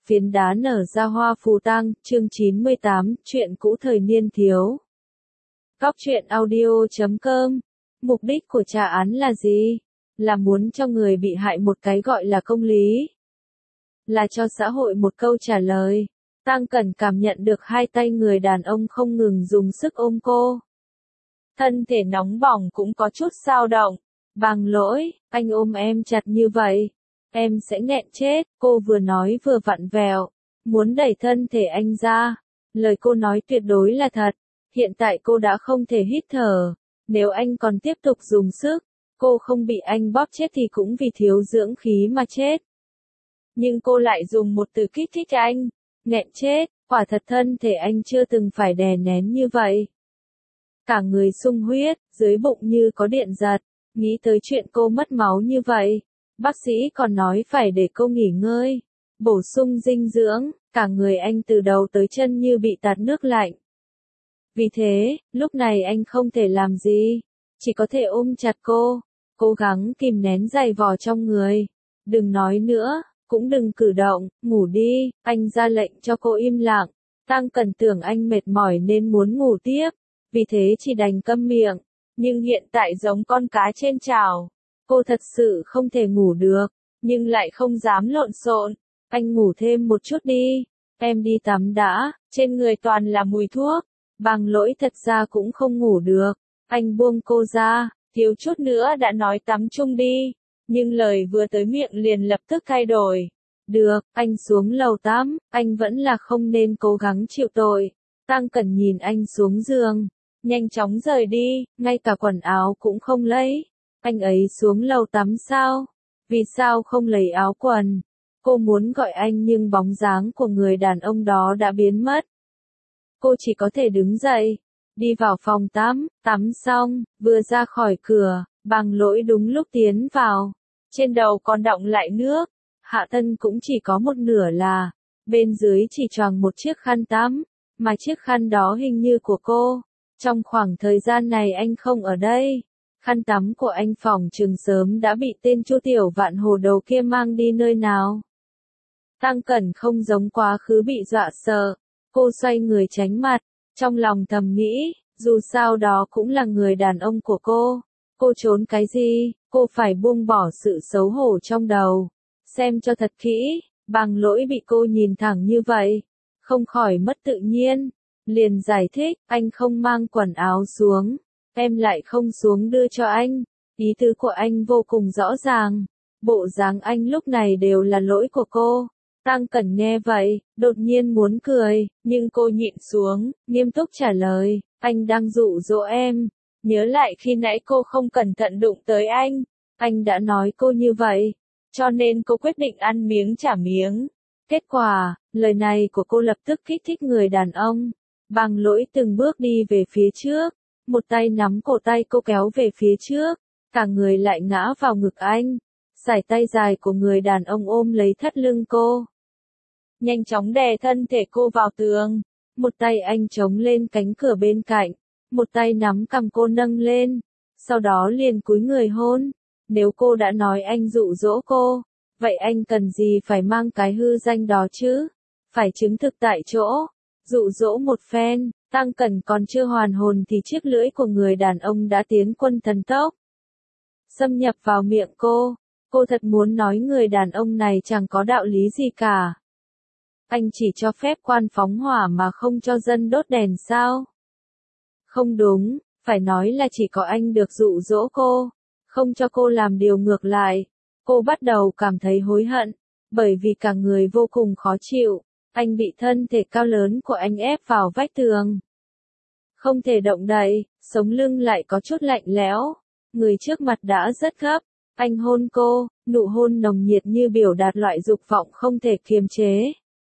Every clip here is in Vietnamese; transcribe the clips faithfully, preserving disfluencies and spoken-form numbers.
Phiến đá nở ra hoa phù tang, chương chín mươi tám, chuyện cũ thời niên thiếu. Góc truyện audio chấm com. Mục đích của tra án là gì? Là muốn cho người bị hại một cái gọi là công lý. Là cho xã hội một câu trả lời. Tang Cẩn cảm nhận được hai tay người đàn ông không ngừng dùng sức ôm cô. Thân thể nóng bỏng cũng có chút dao động. Bằng lỗi, anh ôm em chặt như vậy. Em sẽ nghẹn chết, cô vừa nói vừa vặn vẹo, muốn đẩy thân thể anh ra. Lời cô nói tuyệt đối là thật, hiện tại cô đã không thể hít thở, nếu anh còn tiếp tục dùng sức, cô không bị anh bóp chết thì cũng vì thiếu dưỡng khí mà chết. Nhưng cô lại dùng một từ kích thích anh, nghẹn chết, quả thật thân thể anh chưa từng phải đè nén như vậy. Cả người sung huyết, dưới bụng như có điện giật, nghĩ tới chuyện cô mất máu như vậy. Bác sĩ còn nói phải để cô nghỉ ngơi, bổ sung dinh dưỡng, cả người anh từ đầu tới chân như bị tạt nước lạnh. Vì thế, lúc này anh không thể làm gì, chỉ có thể ôm chặt cô, cố gắng kìm nén dày vò trong người. Đừng nói nữa, cũng đừng cử động, ngủ đi, anh ra lệnh cho cô im lặng. Tang Cẩn tưởng anh mệt mỏi nên muốn ngủ tiếp, vì thế chỉ đành câm miệng, nhưng hiện tại giống con cá trên chảo. Cô thật sự không thể ngủ được, nhưng lại không dám lộn xộn. Anh ngủ thêm một chút đi, em đi tắm đã, trên người toàn là mùi thuốc. Bằng lỗi thật ra cũng không ngủ được. Anh buông cô ra, thiếu chút nữa đã nói tắm chung đi, nhưng lời vừa tới miệng liền lập tức thay đổi. Được, anh xuống lầu tắm, anh vẫn là không nên cố gắng chịu tội. Tang Cẩn nhìn anh xuống giường, nhanh chóng rời đi, ngay cả quần áo cũng không lấy. Anh ấy xuống lầu tắm sao? Vì sao không lấy áo quần? Cô muốn gọi anh nhưng bóng dáng của người đàn ông đó đã biến mất. Cô chỉ có thể đứng dậy, đi vào phòng tắm, tắm xong, vừa ra khỏi cửa, Bằng Lỗi đúng lúc tiến vào. Trên đầu còn đọng lại nước, hạ thân cũng chỉ có một nửa là, bên dưới chỉ choàng một chiếc khăn tắm, mà chiếc khăn đó hình như của cô. Trong khoảng thời gian này anh không ở đây. Khăn tắm của anh phòng trường sớm đã bị tên Chu Tiểu Vạn hồ đầu kia mang đi nơi nào. Tang Cẩn không giống quá khứ bị dọa sợ, cô xoay người tránh mặt, trong lòng thầm nghĩ, dù sao đó cũng là người đàn ông của cô, cô trốn cái gì, cô phải buông bỏ sự xấu hổ trong đầu, xem cho thật kỹ. Bằng Lỗi bị cô nhìn thẳng như vậy, không khỏi mất tự nhiên, liền giải thích, anh không mang quần áo xuống. Em lại không xuống đưa cho anh. Ý tứ của anh vô cùng rõ ràng. Bộ dáng anh lúc này đều là lỗi của cô. Tang Cẩn nghe vậy, đột nhiên muốn cười, nhưng cô nhịn xuống, nghiêm túc trả lời, anh đang dụ dỗ em. Nhớ lại khi nãy cô không cẩn thận đụng tới anh, anh đã nói cô như vậy, cho nên cô quyết định ăn miếng trả miếng. Kết quả, lời này của cô lập tức kích thích người đàn ông. Bằng Lỗi từng bước đi về phía trước. Một tay nắm cổ tay cô kéo về phía trước, cả người lại ngã vào ngực anh. Sải tay dài của người đàn ông ôm lấy thắt lưng cô. Nhanh chóng đè thân thể cô vào tường. Một tay anh chống lên cánh cửa bên cạnh, một tay nắm cằm cô nâng lên, sau đó liền cúi người hôn. Nếu cô đã nói anh dụ dỗ cô, vậy anh cần gì phải mang cái hư danh đó chứ? Phải chứng thực tại chỗ, dụ dỗ một phen. Tang Cẩn còn chưa hoàn hồn thì chiếc lưỡi của người đàn ông đã tiến quân thần tốc, xâm nhập vào miệng cô. Cô thật muốn nói người đàn ông này chẳng có đạo lý gì cả. Anh chỉ cho phép quan phóng hỏa mà không cho dân đốt đèn sao? Không đúng, phải nói là chỉ có anh được dụ dỗ cô, không cho cô làm điều ngược lại. Cô bắt đầu cảm thấy hối hận, bởi vì cả người vô cùng khó chịu. Anh bị thân thể cao lớn của anh ép vào vách tường, không thể động đậy, sống lưng lại có chút lạnh lẽo. Người trước mặt đã rất gấp, anh hôn cô, nụ hôn nồng nhiệt như biểu đạt loại dục vọng không thể kiềm chế.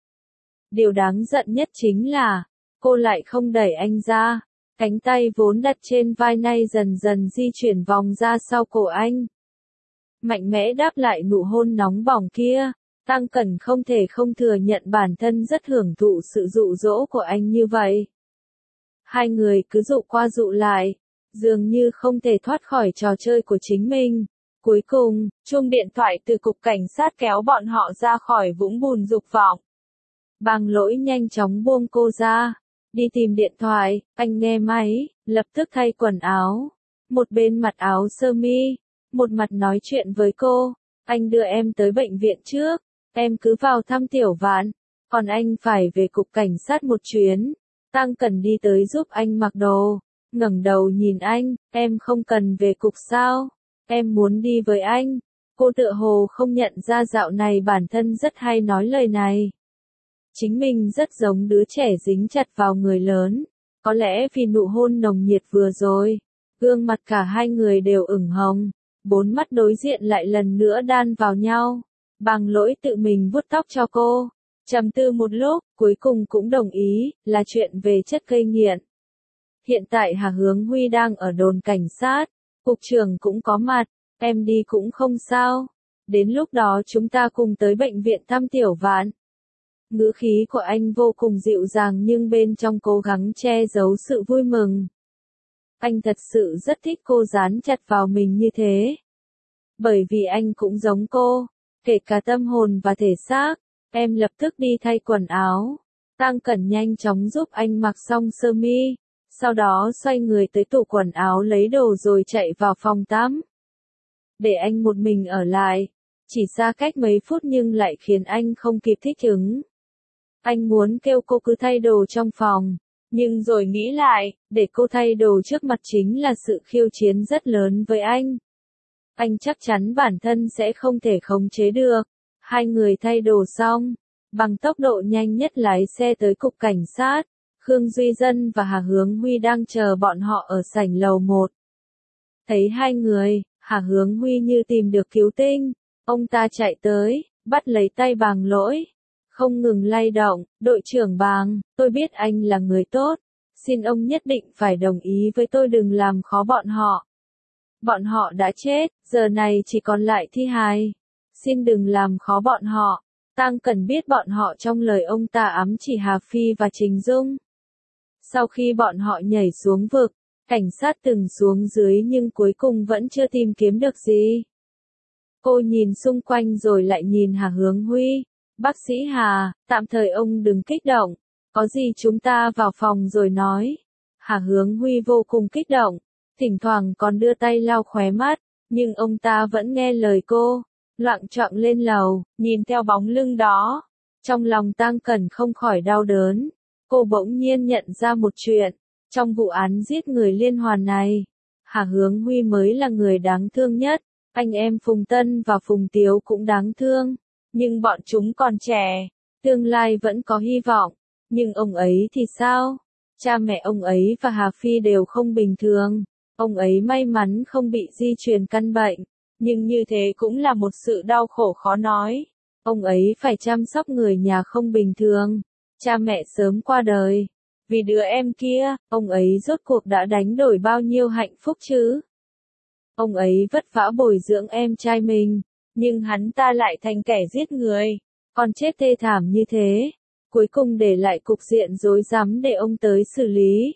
Điều đáng giận nhất chính là, cô lại không đẩy anh ra, cánh tay vốn đặt trên vai nay dần dần di chuyển vòng ra sau cổ anh. Mạnh mẽ đáp lại nụ hôn nóng bỏng kia. Tang Cẩn không thể không thừa nhận bản thân rất hưởng thụ sự dụ dỗ của anh như vậy. Hai người cứ dụ qua dụ lại, dường như không thể thoát khỏi trò chơi của chính mình. Cuối cùng, chuông điện thoại từ cục cảnh sát kéo bọn họ ra khỏi vũng bùn dục vọng. Bàng Lỗi nhanh chóng buông cô ra, đi tìm điện thoại, anh nghe máy, lập tức thay quần áo. Một bên mặc áo sơ mi, một mặt nói chuyện với cô, anh đưa em tới bệnh viện trước, em cứ vào thăm Tiểu Vạn, còn anh phải về cục cảnh sát một chuyến. Tăng Cẩn đi tới giúp anh mặc đồ, ngẩng đầu nhìn anh, em không cần về cục sao, em muốn đi với anh. Cô tựa hồ không nhận ra dạo này bản thân rất hay nói lời này. Chính mình rất giống đứa trẻ dính chặt vào người lớn, có lẽ vì nụ hôn nồng nhiệt vừa rồi, gương mặt cả hai người đều ửng hồng, bốn mắt đối diện lại lần nữa đan vào nhau. Bàng Lỗi tự mình vuốt tóc cho cô, trầm tư một lúc, cuối cùng cũng đồng ý, là chuyện về chất gây nghiện. Hiện tại Hà Hướng Huy đang ở đồn cảnh sát, cục trưởng cũng có mặt, em đi cũng không sao, đến lúc đó chúng ta cùng tới bệnh viện thăm Tiểu Vạn. Ngữ khí của anh vô cùng dịu dàng nhưng bên trong cố gắng che giấu sự vui mừng. Anh thật sự rất thích cô dán chặt vào mình như thế. Bởi vì anh cũng giống cô, kể cả tâm hồn và thể xác. Em lập tức đi thay quần áo. Tăng Cẩn nhanh chóng giúp anh mặc xong sơ mi, sau đó xoay người tới tủ quần áo lấy đồ rồi chạy vào phòng tắm. Để anh một mình ở lại, chỉ xa cách mấy phút nhưng lại khiến anh không kịp thích ứng. Anh muốn kêu cô cứ thay đồ trong phòng, nhưng rồi nghĩ lại, để cô thay đồ trước mặt chính là sự khiêu chiến rất lớn với anh. Anh chắc chắn bản thân sẽ không thể khống chế được. Hai người thay đồ xong, bằng tốc độ nhanh nhất lái xe tới cục cảnh sát. Khương Duy Dân và Hà Hướng Huy đang chờ bọn họ ở sảnh lầu một. Thấy hai người, Hà Hướng Huy như tìm được cứu tinh. Ông ta chạy tới, bắt lấy tay Bàng Lỗi, không ngừng lay động. Đội trưởng Bàng, tôi biết anh là người tốt. Xin ông nhất định phải đồng ý với tôi đừng làm khó bọn họ. Bọn họ đã chết, giờ này chỉ còn lại thi hài. Xin đừng làm khó bọn họ. Tăng Cẩn biết bọn họ trong lời ông ta ám chỉ Hà Phi và Trình Dung. Sau khi bọn họ nhảy xuống vực, cảnh sát từng xuống dưới nhưng cuối cùng vẫn chưa tìm kiếm được gì. Cô nhìn xung quanh rồi lại nhìn Hà Hướng Huy. Bác sĩ Hà, tạm thời ông đừng kích động. Có gì chúng ta vào phòng rồi nói. Hà Hướng Huy vô cùng kích động, thỉnh thoảng còn đưa tay lau khóe mắt, nhưng ông ta vẫn nghe lời cô. Loạng choạng lên lầu, nhìn theo bóng lưng đó. Trong lòng Tăng Cẩn không khỏi đau đớn. Cô bỗng nhiên nhận ra một chuyện. Trong vụ án giết người liên hoàn này, Hà Hướng Huy mới là người đáng thương nhất. Anh em Phùng Tân và Phùng Tiếu cũng đáng thương. Nhưng bọn chúng còn trẻ. Tương lai vẫn có hy vọng. Nhưng ông ấy thì sao? Cha mẹ ông ấy và Hà Phi đều không bình thường. Ông ấy may mắn không bị di truyền căn bệnh. Nhưng như thế cũng là một sự đau khổ khó nói. Ông ấy phải chăm sóc người nhà không bình thường. Cha mẹ sớm qua đời. Vì đứa em kia, ông ấy rốt cuộc đã đánh đổi bao nhiêu hạnh phúc chứ? Ông ấy vất vả bồi dưỡng em trai mình, nhưng hắn ta lại thành kẻ giết người. Còn chết thê thảm như thế. Cuối cùng để lại cục diện rối rắm để ông tới xử lý.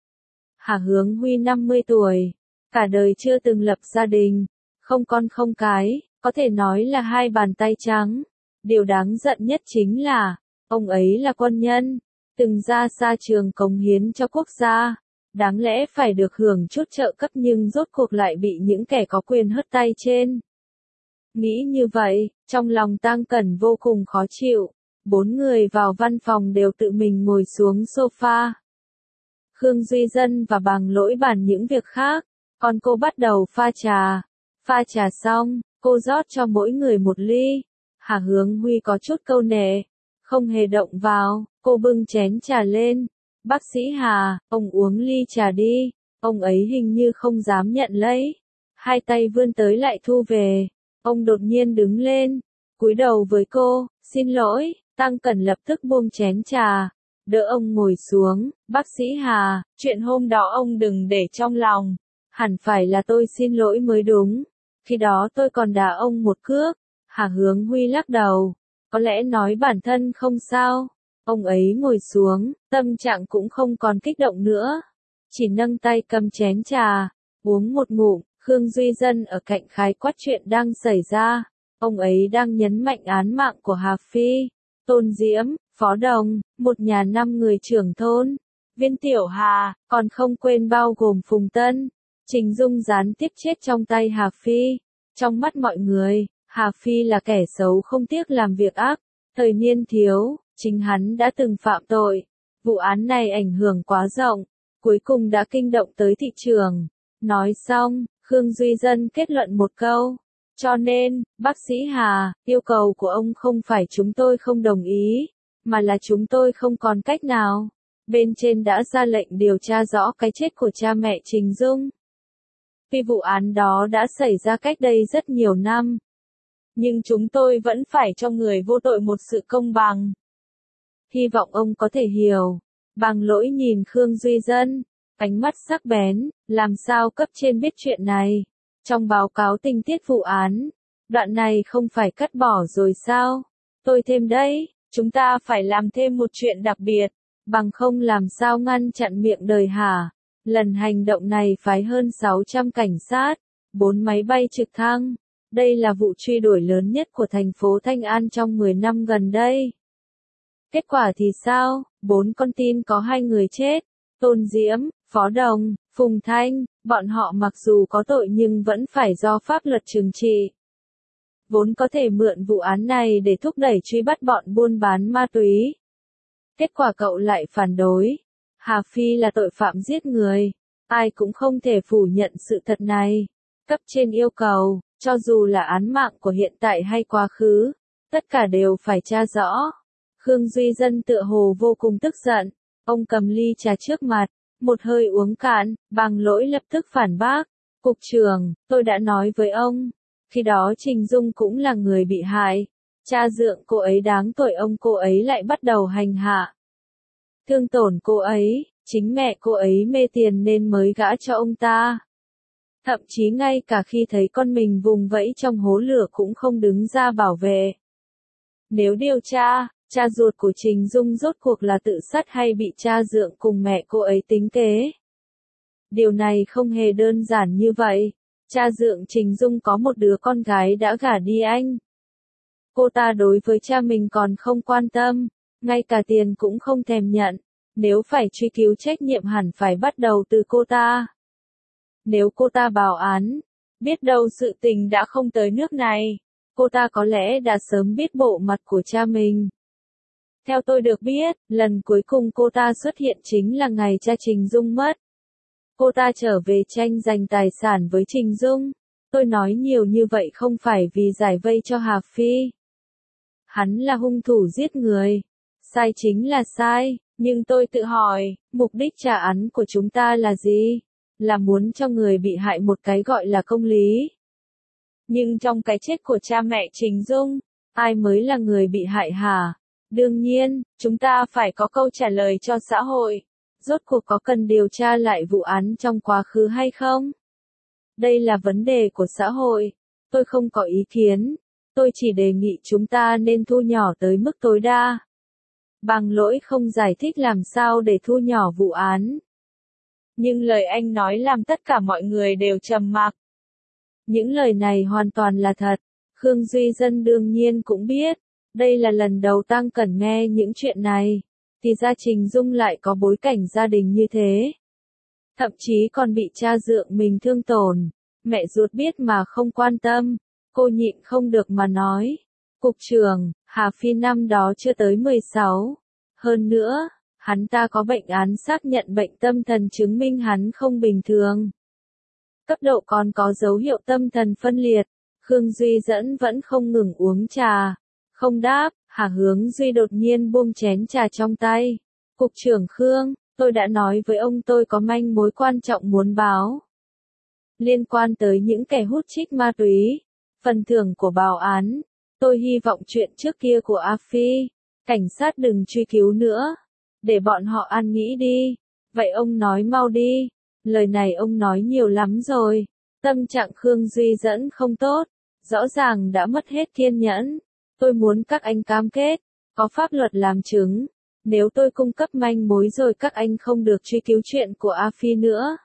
Hà Hướng Huy năm mươi tuổi. Cả đời chưa từng lập gia đình. Không con không cái, có thể nói là hai bàn tay trắng. Điều đáng giận nhất chính là, ông ấy là quân nhân, từng ra xa trường cống hiến cho quốc gia. Đáng lẽ phải được hưởng chút trợ cấp nhưng rốt cuộc lại bị những kẻ có quyền hất tay trên. Nghĩ như vậy, trong lòng Tăng Cẩn vô cùng khó chịu. Bốn người vào văn phòng đều tự mình ngồi xuống sofa. Khương Duy Dân và Bàng Lỗi bàn những việc khác, còn cô bắt đầu pha trà. Pha trà xong, cô rót cho mỗi người một ly. Hà Hướng Huy có chút câu nệ, không hề động vào. Cô bưng chén trà lên. Bác sĩ Hà, ông uống ly trà đi. Ông ấy hình như không dám nhận lấy. Hai tay vươn tới lại thu về. Ông đột nhiên đứng lên, cúi đầu với cô, xin lỗi. Tăng Cẩn lập tức buông chén trà, đỡ ông ngồi xuống. Bác sĩ Hà, chuyện hôm đó ông đừng để trong lòng. Hẳn phải là tôi xin lỗi mới đúng. Khi đó tôi còn đá ông một cước. Hà Hướng Huy lắc đầu. Có lẽ nói bản thân không sao. Ông ấy ngồi xuống, tâm trạng cũng không còn kích động nữa. Chỉ nâng tay cầm chén trà, uống một ngụm. Khương Duy Dân ở cạnh khái quát chuyện đang xảy ra. Ông ấy đang nhấn mạnh án mạng của Hà Phi, Tôn Diễm, Phó Đồng, một nhà năm người trưởng thôn, Viên Tiểu Hà, còn không quên bao gồm Phùng Tân, Trình Dung gián tiếp chết trong tay Hà Phi. Trong mắt mọi người, Hà Phi là kẻ xấu không tiếc làm việc ác. Thời niên thiếu, chính hắn đã từng phạm tội. Vụ án này ảnh hưởng quá rộng, cuối cùng đã kinh động tới thị trường. Nói xong, Khương Duy Dân kết luận một câu. Cho nên, bác sĩ Hà, yêu cầu của ông không phải chúng tôi không đồng ý, mà là chúng tôi không còn cách nào. Bên trên đã ra lệnh điều tra rõ cái chết của cha mẹ Trình Dung. Vì vụ án đó đã xảy ra cách đây rất nhiều năm. Nhưng chúng tôi vẫn phải cho người vô tội một sự công bằng. Hy vọng ông có thể hiểu. Bằng Lỗi nhìn Khương Duy Dân, ánh mắt sắc bén, làm sao cấp trên biết chuyện này. Trong báo cáo tình tiết vụ án, đoạn này không phải cắt bỏ rồi sao? Tôi thêm đấy, chúng ta phải làm thêm một chuyện đặc biệt, bằng không làm sao ngăn chặn miệng đời hả? Lần hành động này phái hơn sáu trăm cảnh sát, bốn máy bay trực thăng. Đây là vụ truy đuổi lớn nhất của thành phố Thanh An trong mười năm gần đây. Kết quả thì sao? Bốn con tin có hai người chết. Tôn Diễm, Phó Đồng, Phùng Thanh, bọn họ mặc dù có tội nhưng vẫn phải do pháp luật trừng trị. Vốn có thể mượn vụ án này để thúc đẩy truy bắt bọn buôn bán ma túy. Kết quả cậu lại phản đối. Hà Phi là tội phạm giết người. Ai cũng không thể phủ nhận sự thật này. Cấp trên yêu cầu, cho dù là án mạng của hiện tại hay quá khứ, tất cả đều phải tra rõ. Khương Duy Dân tựa hồ vô cùng tức giận. Ông cầm ly trà trước mặt, một hơi uống cạn, Bằng Lỗi lập tức phản bác. Cục trưởng, tôi đã nói với ông, khi đó Trình Dung cũng là người bị hại. Cha dượng cô ấy đáng tội, ông cô ấy lại bắt đầu hành hạ. Thương tổn cô ấy, chính mẹ cô ấy mê tiền nên mới gả cho ông ta. Thậm chí ngay cả khi thấy con mình vùng vẫy trong hố lửa cũng không đứng ra bảo vệ. Nếu điều tra, cha ruột của Trình Dung rốt cuộc là tự sát hay bị cha dượng cùng mẹ cô ấy tính kế? Điều này không hề đơn giản như vậy. Cha dượng Trình Dung có một đứa con gái đã gả đi Anh. Cô ta đối với cha mình còn không quan tâm, ngay cả tiền cũng không thèm nhận. Nếu phải truy cứu trách nhiệm hẳn phải bắt đầu từ cô ta. Nếu cô ta báo án, biết đâu sự tình đã không tới nước này. Cô ta có lẽ đã sớm biết bộ mặt của cha mình. Theo tôi được biết, lần cuối cùng cô ta xuất hiện chính là ngày cha Trình Dung mất. Cô ta trở về tranh giành tài sản với Trình Dung. Tôi nói nhiều như vậy không phải vì giải vây cho Hà Phi. Hắn là hung thủ giết người. Sai chính là sai, nhưng tôi tự hỏi, mục đích trả án của chúng ta là gì? Là muốn cho người bị hại một cái gọi là công lý. Nhưng trong cái chết của cha mẹ Trình Dung, ai mới là người bị hại hả? Đương nhiên, chúng ta phải có câu trả lời cho xã hội. Rốt cuộc có cần điều tra lại vụ án trong quá khứ hay không? Đây là vấn đề của xã hội. Tôi không có ý kiến. Tôi chỉ đề nghị chúng ta nên thu nhỏ tới mức tối đa. Bằng Lỗi không giải thích làm sao để thu nhỏ vụ án. Nhưng lời anh nói làm tất cả mọi người đều trầm mặc. Những lời này hoàn toàn là thật. Khương Duy Dân đương nhiên cũng biết. Đây là lần đầu Tăng Cẩn nghe những chuyện này. Thì ra Trình Dung lại có bối cảnh gia đình như thế. Thậm chí còn bị cha dượng mình thương tổn. Mẹ ruột biết mà không quan tâm. Cô nhịn không được mà nói. Cục trưởng, Hà Phi năm đó chưa tới mười sáu. Hơn nữa, hắn ta có bệnh án xác nhận bệnh tâm thần chứng minh hắn không bình thường. Cấp độ còn có dấu hiệu tâm thần phân liệt. Khương Duy Dẫn vẫn không ngừng uống trà. Không đáp, Hà Hướng Duy đột nhiên buông chén trà trong tay. Cục trưởng Khương, tôi đã nói với ông tôi có manh mối quan trọng muốn báo. Liên quan tới những kẻ hút chích ma túy. Phần thưởng của báo án. Tôi hy vọng chuyện trước kia của A Phi. Cảnh sát đừng truy cứu nữa. Để bọn họ ăn nghĩ đi. Vậy ông nói mau đi. Lời này ông nói nhiều lắm rồi. Tâm trạng Khương Duy Dẫn không tốt. Rõ ràng đã mất hết kiên nhẫn. Tôi muốn các anh cam kết. Có pháp luật làm chứng. Nếu tôi cung cấp manh mối rồi các anh không được truy cứu chuyện của A Phi nữa.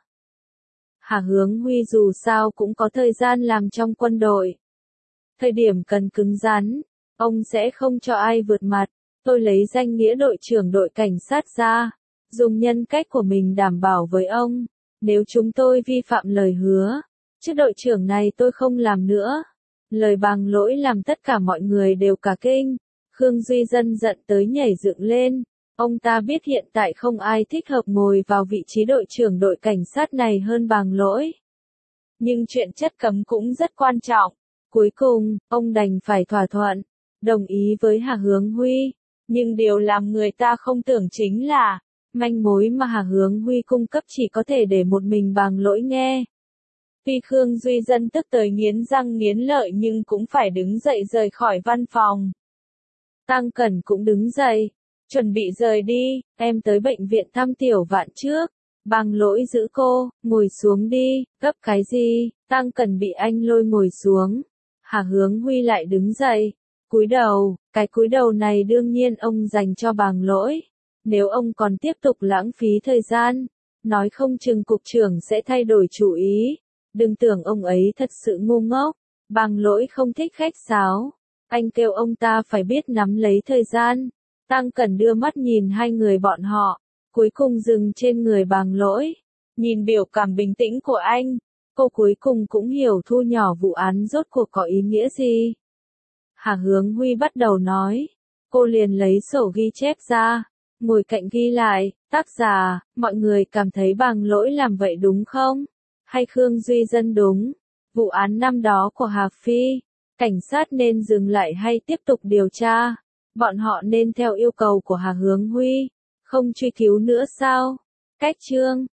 Hà Hướng Huy dù sao cũng có thời gian làm trong quân đội. Thời điểm cần cứng rắn, ông sẽ không cho ai vượt mặt. Tôi lấy danh nghĩa đội trưởng đội cảnh sát ra, dùng nhân cách của mình đảm bảo với ông, nếu chúng tôi vi phạm lời hứa, chứ đội trưởng này tôi không làm nữa. Lời Bàng Lỗi làm tất cả mọi người đều cả kinh. Khương Duy Dân giận tới nhảy dựng lên. Ông ta biết hiện tại không ai thích hợp ngồi vào vị trí đội trưởng đội cảnh sát này hơn Bàng Lỗi. Nhưng chuyện chất cấm cũng rất quan trọng. Cuối cùng, ông đành phải thỏa thuận, đồng ý với Hà Hướng Huy. Nhưng điều làm người ta không tưởng chính là, manh mối mà Hà Hướng Huy cung cấp chỉ có thể để một mình Bàng Lỗi nghe. Tuy Khương Duy Dân tức tới nghiến răng nghiến lợi nhưng cũng phải đứng dậy rời khỏi văn phòng. Tăng Cẩn cũng đứng dậy, chuẩn bị rời đi, em tới bệnh viện thăm Tiểu Vạn trước. Bàng Lỗi giữ cô, ngồi xuống đi, gấp cái gì? Tăng Cẩn bị anh lôi ngồi xuống. Hà Hướng Huy lại đứng dậy, cúi đầu, cái cúi đầu này đương nhiên ông dành cho Bàng Lỗi. Nếu ông còn tiếp tục lãng phí thời gian, nói không chừng cục trưởng sẽ thay đổi chủ ý. Đừng tưởng ông ấy thật sự ngu ngốc. Bàng Lỗi không thích khách sáo. Anh kêu ông ta phải biết nắm lấy thời gian. Tăng Cẩn đưa mắt nhìn hai người bọn họ, cuối cùng dừng trên người Bàng Lỗi. Nhìn biểu cảm bình tĩnh của anh, cô cuối cùng cũng hiểu thu nhỏ vụ án rốt cuộc có ý nghĩa gì. Hà Hướng Huy bắt đầu nói, cô liền lấy sổ ghi chép ra, ngồi cạnh ghi lại, tác giả, mọi người cảm thấy Bàng Lỗi làm vậy đúng không? Hay Khương Duy Dân đúng? Vụ án năm đó của Hà Phi, cảnh sát nên dừng lại hay tiếp tục điều tra? Bọn họ nên theo yêu cầu của Hà Hướng Huy, không truy cứu nữa sao? Cách chương